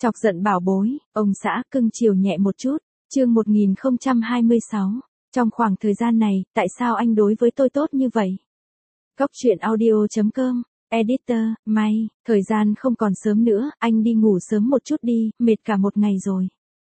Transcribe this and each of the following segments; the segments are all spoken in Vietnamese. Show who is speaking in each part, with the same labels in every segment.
Speaker 1: Chọc giận bảo bối, ông xã cưng chiều nhẹ một chút, chương 1026. Trong khoảng thời gian này, tại sao anh đối với tôi tốt như vậy? Góc truyện audio.com, editor, May, thời gian không còn sớm nữa, anh đi ngủ sớm một chút đi, mệt cả một ngày rồi.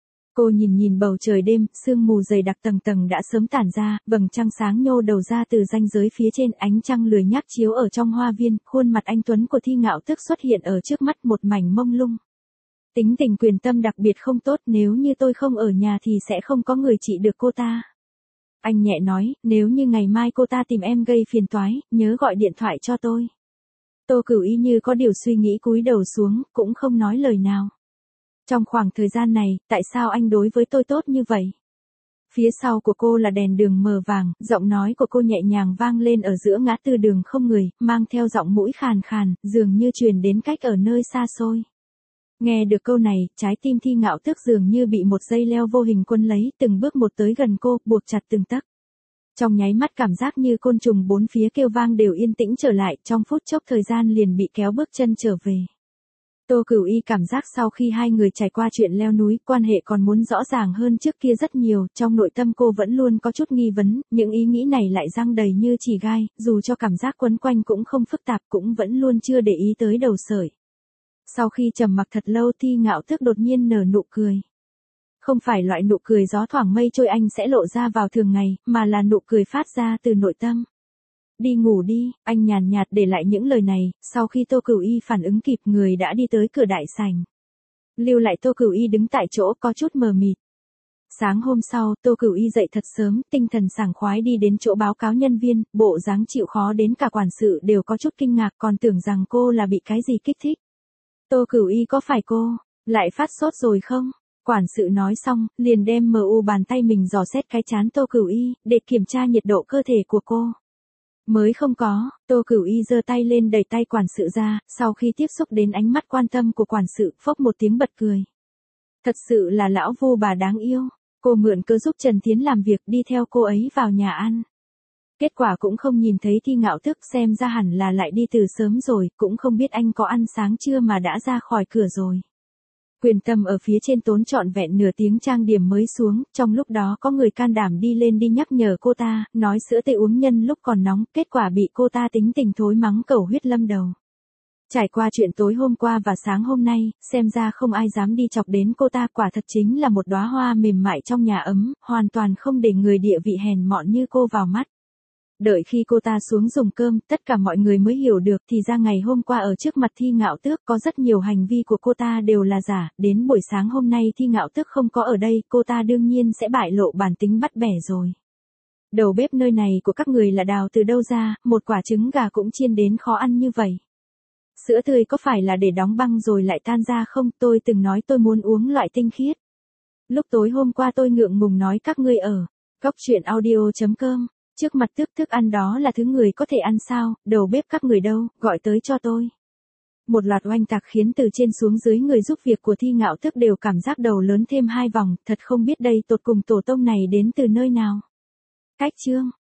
Speaker 1: Cô nhìn bầu trời đêm, sương mù dày đặc tầng tầng đã sớm tản ra, vầng trăng sáng nhô đầu ra từ ranh giới phía trên, ánh trăng lười nhác chiếu ở trong hoa viên, khuôn mặt anh tuấn của Thi Ngạo Tước xuất hiện ở trước mắt một mảnh mông lung. Tính tình quyền tâm đặc biệt không tốt, nếu như tôi không ở nhà thì sẽ không có người trị được cô ta. Anh nhẹ nói, nếu như ngày mai cô ta tìm em gây phiền toái, nhớ gọi điện thoại cho tôi. Tô Cửu Y như có điều suy nghĩ cúi đầu xuống, cũng không nói lời nào. Trong khoảng thời gian này, tại sao anh đối với tôi tốt như vậy? Phía sau của cô là đèn đường mờ vàng, giọng nói của cô nhẹ nhàng vang lên ở giữa ngã tư đường không người, mang theo giọng mũi khàn khàn, dường như truyền đến cách ở nơi xa xôi. Nghe được câu này, trái tim Thi Ngạo Tước dường như bị một dây leo vô hình quấn lấy, từng bước một tới gần cô, buộc chặt từng tấc. Trong nháy mắt cảm giác như côn trùng bốn phía kêu vang đều yên tĩnh trở lại, trong phút chốc thời gian liền bị kéo bước chân trở về. Tô Cửu Y cảm giác sau khi hai người trải qua chuyện leo núi, quan hệ còn muốn rõ ràng hơn trước kia rất nhiều, trong nội tâm cô vẫn luôn có chút nghi vấn, những ý nghĩ này lại giăng đầy như chỉ gai, dù cho cảm giác quấn quanh cũng không phức tạp, cũng vẫn luôn chưa để ý tới đầu sợi. Sau khi trầm mặc thật lâu, Thi Ngạo Tước đột nhiên nở nụ cười. Không phải loại nụ cười gió thoảng mây trôi anh sẽ lộ ra vào thường ngày, mà là nụ cười phát ra từ nội tâm. Đi ngủ đi, anh nhàn nhạt để lại những lời này, sau khi Tô Cửu Y phản ứng kịp người đã đi tới cửa đại sảnh. Lưu lại Tô Cửu Y đứng tại chỗ có chút mờ mịt. Sáng hôm sau, Tô Cửu Y dậy thật sớm, tinh thần sảng khoái đi đến chỗ báo cáo nhân viên, bộ dáng chịu khó đến cả quản sự đều có chút kinh ngạc, còn tưởng rằng cô là bị cái gì kích thích. Tô Cửu Y, có phải cô lại phát sốt rồi không? Quản sự nói xong, liền đem bàn tay mình dò xét cái trán Tô Cửu Y, để kiểm tra nhiệt độ cơ thể của cô. Mới không có, Tô Cửu Y giơ tay lên đẩy tay quản sự ra, sau khi tiếp xúc đến ánh mắt quan tâm của quản sự, phốc một tiếng bật cười. Thật sự là lão vu bà đáng yêu, cô mượn cớ giúp Trần Thiến làm việc, đi theo cô ấy vào nhà ăn. Kết quả cũng không nhìn thấy Thi Ngạo Tước, xem ra hẳn là lại đi từ sớm rồi, cũng không biết anh có ăn sáng chưa mà đã ra khỏi cửa rồi. Quyền tâm ở phía trên tốn trọn vẹn nửa tiếng trang điểm mới xuống, trong lúc đó có người can đảm đi lên đi nhắc nhở cô ta, nói sữa tê uống nhân lúc còn nóng, kết quả bị cô ta tính tình thối mắng cẩu huyết lâm đầu. Trải qua chuyện tối hôm qua và sáng hôm nay, xem ra không ai dám đi chọc đến cô ta, quả thật chính là một đóa hoa mềm mại trong nhà ấm, hoàn toàn không để người địa vị hèn mọn như cô vào mắt. Đợi khi cô ta xuống dùng cơm, tất cả mọi người mới hiểu được thì ra ngày hôm qua ở trước mặt Thi Ngạo Tước có rất nhiều hành vi của cô ta đều là giả, đến buổi sáng hôm nay Thi Ngạo Tước không có ở đây, cô ta đương nhiên sẽ bại lộ bản tính bắt bẻ rồi. Đầu bếp nơi này của các người là đào từ đâu ra, một quả trứng gà cũng chiên đến khó ăn như vậy. Sữa tươi có phải là để đóng băng rồi lại tan ra không, tôi từng nói tôi muốn uống loại tinh khiết. Lúc tối hôm qua tôi ngượng ngùng nói các ngươi ở góc truyện audio.com. Trước mặt Tước thức ăn đó là thứ người có thể ăn sao, đầu bếp các người đâu, gọi tới cho tôi. Một loạt oanh tạc khiến từ trên xuống dưới người giúp việc của Thi Ngạo Tước đều cảm giác đầu lớn thêm 2 vòng, thật không biết đây tột cùng tổ tông này đến từ nơi nào. Cách chương